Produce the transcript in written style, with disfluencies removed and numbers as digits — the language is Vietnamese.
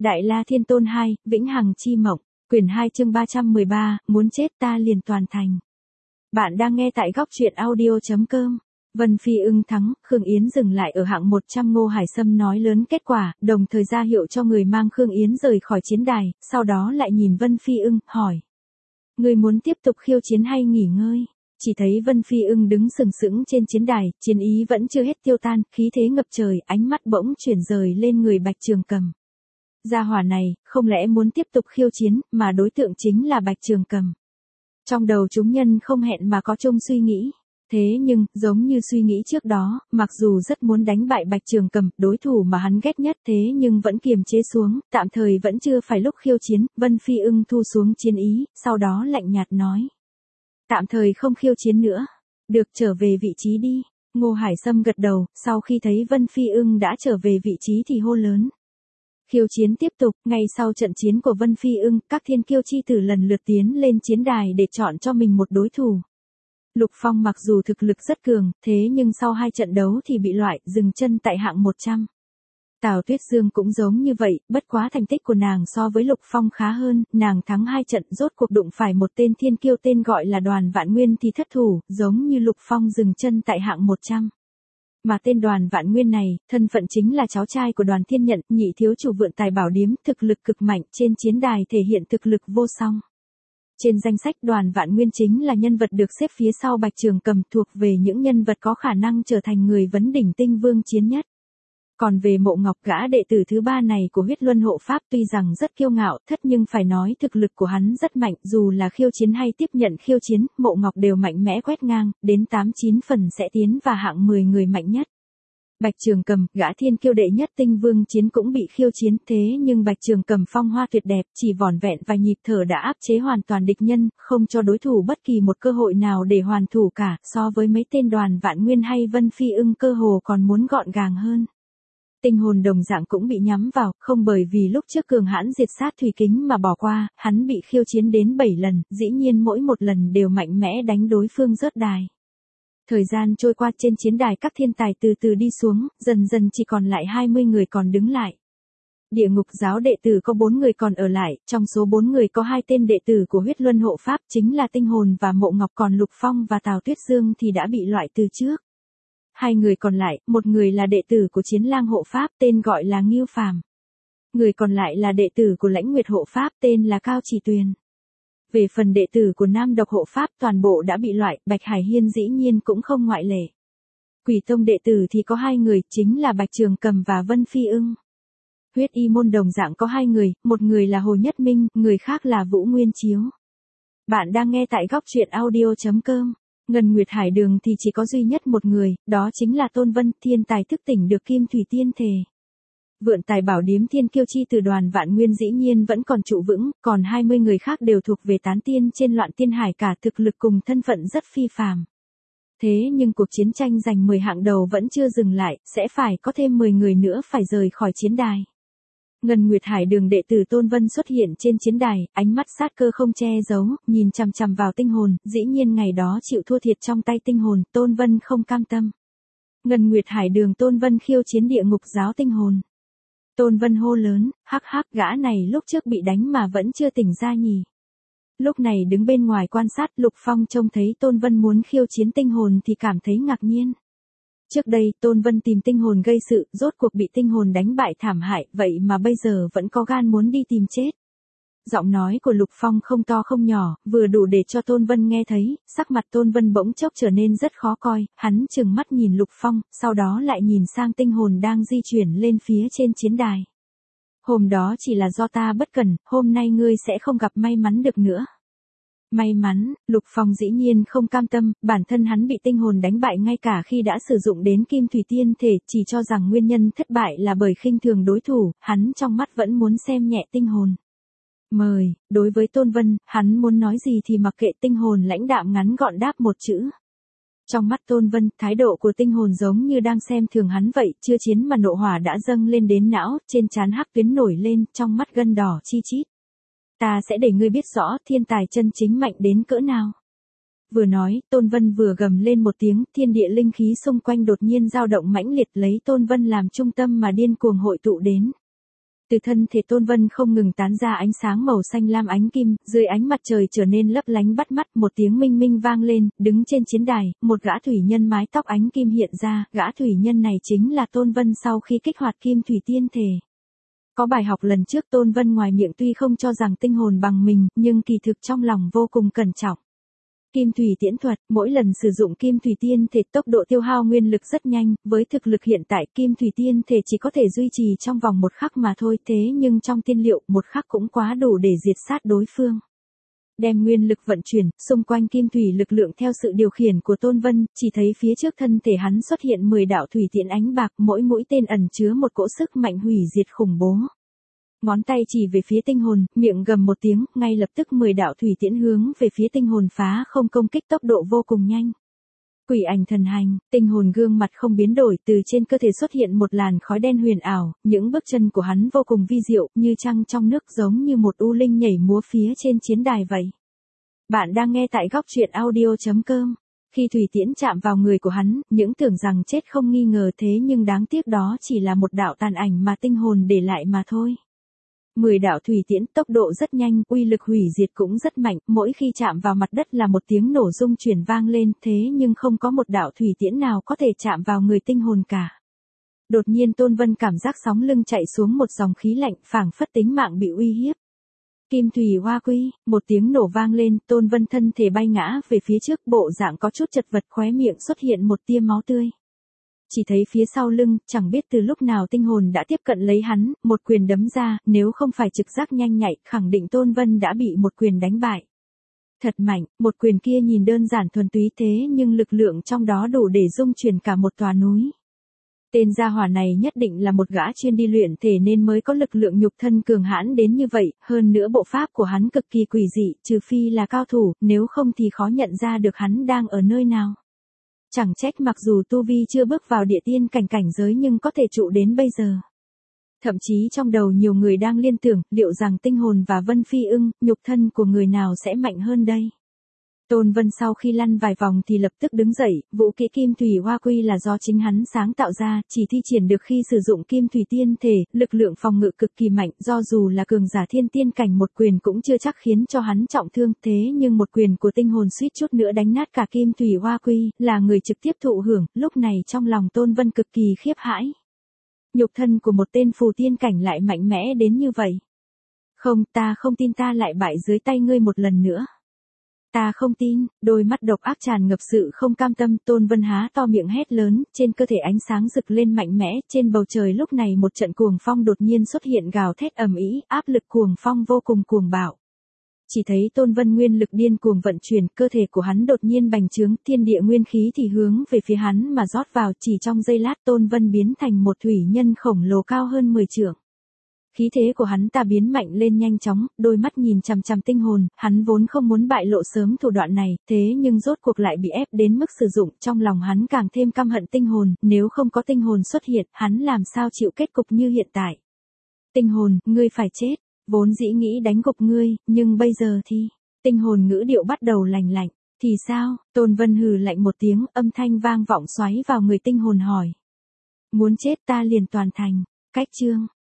Đại La Thiên Tôn 2, Vĩnh Hằng Chi Mộng, quyển 2 chương 313, muốn chết ta liền toàn thành. Bạn đang nghe tại góc truyện audio.com. Vân Phi ưng thắng, Khương Yến dừng lại ở hạng 100. Ngô Hải Sâm nói lớn kết quả, đồng thời ra hiệu cho người mang Khương Yến rời khỏi chiến đài, sau đó lại nhìn Vân Phi ưng, hỏi. Người muốn tiếp tục khiêu chiến hay nghỉ ngơi? Chỉ thấy Vân Phi ưng đứng sừng sững trên chiến đài, chiến ý vẫn chưa hết tiêu tan, khí thế ngập trời, ánh mắt bỗng chuyển rời lên người Bạch Trường Cầm. Gia hỏa này, không lẽ muốn tiếp tục khiêu chiến, mà đối tượng chính là Bạch Trường Cầm. Trong đầu chúng nhân không hẹn mà có chung suy nghĩ. Thế nhưng, giống như suy nghĩ trước đó, mặc dù rất muốn đánh bại Bạch Trường Cầm, đối thủ mà hắn ghét nhất, thế nhưng vẫn kiềm chế xuống, tạm thời vẫn chưa phải lúc khiêu chiến. Vân Phi ưng thu xuống chiến ý, sau đó lạnh nhạt nói. Tạm thời không khiêu chiến nữa. Được, trở về vị trí đi. Ngô Hải Sâm gật đầu, sau khi thấy Vân Phi ưng đã trở về vị trí thì hô lớn. Khiêu chiến tiếp tục, ngay sau trận chiến của Vân Phi ưng, các thiên kiêu chi tử lần lượt tiến lên chiến đài để chọn cho mình một đối thủ. Lục Phong mặc dù thực lực rất cường, thế nhưng sau 2 trận đấu thì bị loại, dừng chân tại hạng 100. Tào Tuyết Dương cũng giống như vậy, bất quá thành tích của nàng so với Lục Phong khá hơn, nàng thắng 2 trận, rốt cuộc đụng phải một tên thiên kiêu tên gọi là Đoàn Vạn Nguyên thì thất thủ, giống như Lục Phong dừng chân tại hạng 100. Mà tên Đoàn Vạn Nguyên này, thân phận chính là cháu trai của Đoàn Thiên Nhận, nhị thiếu chủ Vượn Tài Bảo Điếm, thực lực cực mạnh, trên chiến đài thể hiện thực lực vô song. Trên danh sách Đoàn Vạn Nguyên chính là nhân vật được xếp phía sau Bạch Trường Cầm, thuộc về những nhân vật có khả năng trở thành người vấn đỉnh tinh vương chiến nhất. Còn về Mộ Ngọc, gã đệ tử thứ 3 này của Huyết Luân Hộ Pháp tuy rằng rất kiêu ngạo, thất nhưng phải nói thực lực của hắn rất mạnh, dù là khiêu chiến hay tiếp nhận khiêu chiến, Mộ Ngọc đều mạnh mẽ quét ngang, đến 8-9 phần sẽ tiến vào hạng 10 người mạnh nhất. Bạch Trường Cầm, gã thiên kiêu đệ nhất tinh vương chiến cũng bị khiêu chiến, thế nhưng Bạch Trường Cầm phong hoa tuyệt đẹp, chỉ vỏn vẹn vài nhịp thở đã áp chế hoàn toàn địch nhân, không cho đối thủ bất kỳ một cơ hội nào để hoàn thủ cả, so với mấy tên Đoàn Vạn Nguyên hay Vân Phi ưng cơ hồ còn muốn gọn gàng hơn. Tinh hồn đồng dạng cũng bị nhắm vào, không bởi vì lúc trước cường hãn diệt sát Thủy Kính mà bỏ qua, hắn bị khiêu chiến đến 7 lần, dĩ nhiên mỗi một lần đều mạnh mẽ đánh đối phương rớt đài. Thời gian trôi qua, trên chiến đài các thiên tài từ từ đi xuống, dần dần chỉ còn lại 20 người còn đứng lại. Địa Ngục giáo đệ tử có 4 người còn ở lại, trong số 4 người có 2 tên đệ tử của Huyết Luân Hộ Pháp chính là Tinh Hồn và Mộ Ngọc, còn Lục Phong và Tào Tuyết Dương thì đã bị loại từ trước. 2 người còn lại, một người là đệ tử của Chiến Lang Hộ Pháp tên gọi là Ngưu Phàm. Người còn lại là đệ tử của Lãnh Nguyệt Hộ Pháp tên là Cao Chỉ Tuyền. Về phần đệ tử của Nam Độc Hộ Pháp toàn bộ đã bị loại, Bạch Hải Hiên dĩ nhiên cũng không ngoại lệ. Quỷ Tông đệ tử thì có 2 người, chính là Bạch Trường Cầm và Vân Phi ưng. Huyết Y môn đồng dạng có 2 người, một người là Hồ Nhất Minh, người khác là Vũ Nguyên Chiếu. Bạn đang nghe tại góc truyện audio.com. Ngân Nguyệt Hải Đường thì chỉ có duy nhất một người, đó chính là Tôn Vân, thiên tài thức tỉnh được Kim Thủy Tiên thể. Vượn Tài Bảo Điếm thiên kiêu chi từ Đoàn Vạn Nguyên dĩ nhiên vẫn còn trụ vững, còn 20 người khác đều thuộc về tán tiên trên Loạn Tiên Hải, cả thực lực cùng thân phận rất phi phàm. Thế nhưng cuộc chiến tranh giành 10 hạng đầu vẫn chưa dừng lại, sẽ phải có thêm 10 người nữa phải rời khỏi chiến đài. Ngân Nguyệt Hải Đường đệ tử Tôn Vân xuất hiện trên chiến đài, ánh mắt sát cơ không che giấu, nhìn chằm chằm vào Tinh Hồn, dĩ nhiên ngày đó chịu thua thiệt trong tay Tinh Hồn, Tôn Vân không cam tâm. Ngân Nguyệt Hải Đường Tôn Vân khiêu chiến Địa Ngục giáo Tinh Hồn. Tôn Vân hô lớn, hắc hắc, gã này lúc trước bị đánh mà vẫn chưa tỉnh ra nhỉ. Lúc này đứng bên ngoài quan sát, Lục Phong trông thấy Tôn Vân muốn khiêu chiến Tinh Hồn thì cảm thấy ngạc nhiên. Trước đây, Tôn Vân tìm Tinh Hồn gây sự, rốt cuộc bị Tinh Hồn đánh bại thảm hại, vậy mà bây giờ vẫn có gan muốn đi tìm chết. Giọng nói của Lục Phong không to không nhỏ, vừa đủ để cho Tôn Vân nghe thấy, sắc mặt Tôn Vân bỗng chốc trở nên rất khó coi, hắn trừng mắt nhìn Lục Phong, sau đó lại nhìn sang Tinh Hồn đang di chuyển lên phía trên chiến đài. Hôm đó chỉ là do ta bất cẩn, hôm nay ngươi sẽ không gặp may mắn được nữa. May mắn, Lục Phong dĩ nhiên không cam tâm, bản thân hắn bị Tinh Hồn đánh bại ngay cả khi đã sử dụng đến Kim Thủy Tiên thể, chỉ cho rằng nguyên nhân thất bại là bởi khinh thường đối thủ, hắn trong mắt vẫn muốn xem nhẹ Tinh Hồn. Mời, đối với Tôn Vân, hắn muốn nói gì thì mặc kệ, Tinh Hồn lãnh đạm ngắn gọn đáp một chữ. Trong mắt Tôn Vân, thái độ của Tinh Hồn giống như đang xem thường hắn vậy, chưa chiến mà nộ hỏa đã dâng lên đến não, trên trán hắc tuyến nổi lên, trong mắt gân đỏ chi chít. Ta sẽ để ngươi biết rõ thiên tài chân chính mạnh đến cỡ nào. Vừa nói, Tôn Vân vừa gầm lên một tiếng, thiên địa linh khí xung quanh đột nhiên dao động mãnh liệt, lấy Tôn Vân làm trung tâm mà điên cuồng hội tụ đến. Từ thân thể Tôn Vân không ngừng tán ra ánh sáng màu xanh lam ánh kim, dưới ánh mặt trời trở nên lấp lánh bắt mắt, một tiếng minh minh vang lên, đứng trên chiến đài, một gã thủy nhân mái tóc ánh kim hiện ra, gã thủy nhân này chính là Tôn Vân sau khi kích hoạt kim thủy tiên thể. Có bài học lần trước Tôn Vân ngoài miệng tuy không cho rằng tinh hồn bằng mình, nhưng kỳ thực trong lòng vô cùng cẩn trọng. Kim thủy tiễn thuật, mỗi lần sử dụng kim thủy tiên thể tốc độ tiêu hao nguyên lực rất nhanh, với thực lực hiện tại kim thủy tiên thể chỉ có thể duy trì trong vòng một khắc mà thôi, thế nhưng trong tiên liệu một khắc cũng quá đủ để diệt sát đối phương. Đem nguyên lực vận chuyển, xung quanh kim thủy lực lượng theo sự điều khiển của Tôn Vân, chỉ thấy phía trước thân thể hắn xuất hiện 10 đạo thủy tiễn ánh bạc, mỗi mũi tên ẩn chứa một cỗ sức mạnh hủy diệt khủng bố. Ngón tay chỉ về phía tinh hồn, miệng gầm một tiếng, ngay lập tức 10 đạo thủy tiễn hướng về phía tinh hồn phá không công kích tốc độ vô cùng nhanh. Quỷ ảnh thần hành, tinh hồn gương mặt không biến đổi, từ trên cơ thể xuất hiện một làn khói đen huyền ảo, những bước chân của hắn vô cùng vi diệu, như trăng trong nước giống như một u linh nhảy múa phía trên chiến đài vậy. Bạn đang nghe tại góc truyện audio.com. Khi thủy tiễn chạm vào người của hắn, những tưởng rằng chết không nghi ngờ, thế nhưng đáng tiếc đó chỉ là một đạo tàn ảnh mà tinh hồn để lại mà thôi. 10 đạo thủy tiễn tốc độ rất nhanh, uy lực hủy diệt cũng rất mạnh, mỗi khi chạm vào mặt đất là một tiếng nổ rung chuyển vang lên, thế nhưng không có một đạo thủy tiễn nào có thể chạm vào người tinh hồn cả. Đột nhiên Tôn Vân cảm giác sóng lưng chạy xuống một dòng khí lạnh, phảng phất tính mạng bị uy hiếp. Kim thủy hoa quy, một tiếng nổ vang lên, Tôn Vân thân thể bay ngã về phía trước, bộ dạng có chút chật vật, khóe miệng xuất hiện một tia máu tươi. Chỉ thấy phía sau lưng, chẳng biết từ lúc nào tinh hồn đã tiếp cận lấy hắn, một quyền đấm ra, nếu không phải trực giác nhanh nhạy, khẳng định Tôn Vân đã bị một quyền đánh bại. Thật mạnh, một quyền kia nhìn đơn giản thuần túy thế nhưng lực lượng trong đó đủ để dung chuyển cả một tòa núi. Tên gia hỏa này nhất định là một gã chuyên đi luyện thể nên mới có lực lượng nhục thân cường hãn đến như vậy, hơn nữa bộ pháp của hắn cực kỳ quỷ dị, trừ phi là cao thủ, nếu không thì khó nhận ra được hắn đang ở nơi nào. Chẳng trách mặc dù tu vi chưa bước vào địa tiên cảnh giới nhưng có thể trụ đến bây giờ. Thậm chí trong đầu nhiều người đang liên tưởng, liệu rằng tinh hồn và Vân Phi Ưng, nhục thân của người nào sẽ mạnh hơn đây? Tôn Vân sau khi lăn vài vòng thì lập tức đứng dậy, vũ kỹ kim thủy hoa quy là do chính hắn sáng tạo ra, chỉ thi triển được khi sử dụng kim thủy tiên thể, lực lượng phòng ngự cực kỳ mạnh, do dù là cường giả thiên tiên cảnh một quyền cũng chưa chắc khiến cho hắn trọng thương, thế nhưng một quyền của tinh hồn suýt chút nữa đánh nát cả kim thủy hoa quy, là người trực tiếp thụ hưởng, lúc này trong lòng Tôn Vân cực kỳ khiếp hãi. Nhục thân của một tên phù tiên cảnh lại mạnh mẽ đến như vậy. Không, ta không tin ta lại bại dưới tay ngươi một lần nữa. Ta không tin, đôi mắt độc ác tràn ngập sự không cam tâm, Tôn Vân há to miệng hét lớn, trên cơ thể ánh sáng rực lên mạnh mẽ, trên bầu trời lúc này một trận cuồng phong đột nhiên xuất hiện gào thét ầm ĩ, áp lực cuồng phong vô cùng cuồng bạo. Chỉ thấy Tôn Vân nguyên lực điên cuồng vận chuyển, cơ thể của hắn đột nhiên bành trướng, thiên địa nguyên khí thì hướng về phía hắn mà rót vào, chỉ trong giây lát Tôn Vân biến thành một thủy nhân khổng lồ cao hơn 10 trượng. Khí thế của hắn ta biến mạnh lên nhanh chóng, đôi mắt nhìn chằm chằm tinh hồn, hắn vốn không muốn bại lộ sớm thủ đoạn này, thế nhưng rốt cuộc lại bị ép đến mức sử dụng, trong lòng hắn càng thêm căm hận tinh hồn, nếu không có tinh hồn xuất hiện, hắn làm sao chịu kết cục như hiện tại. Tinh hồn, ngươi phải chết, vốn dĩ nghĩ đánh gục ngươi, nhưng bây giờ thì, tinh hồn ngữ điệu bắt đầu lành lạnh, thì sao, Tôn Vân hừ lạnh một tiếng, âm thanh vang vọng xoáy vào người tinh hồn hỏi. Muốn chết ta liền toàn thành, cách chương.